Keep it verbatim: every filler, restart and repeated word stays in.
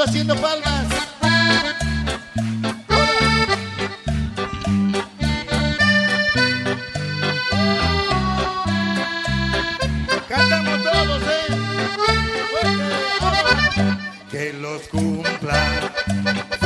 haciendo palmas. Cantamos todos, eh. Fuerte, vamos. Que los cumpla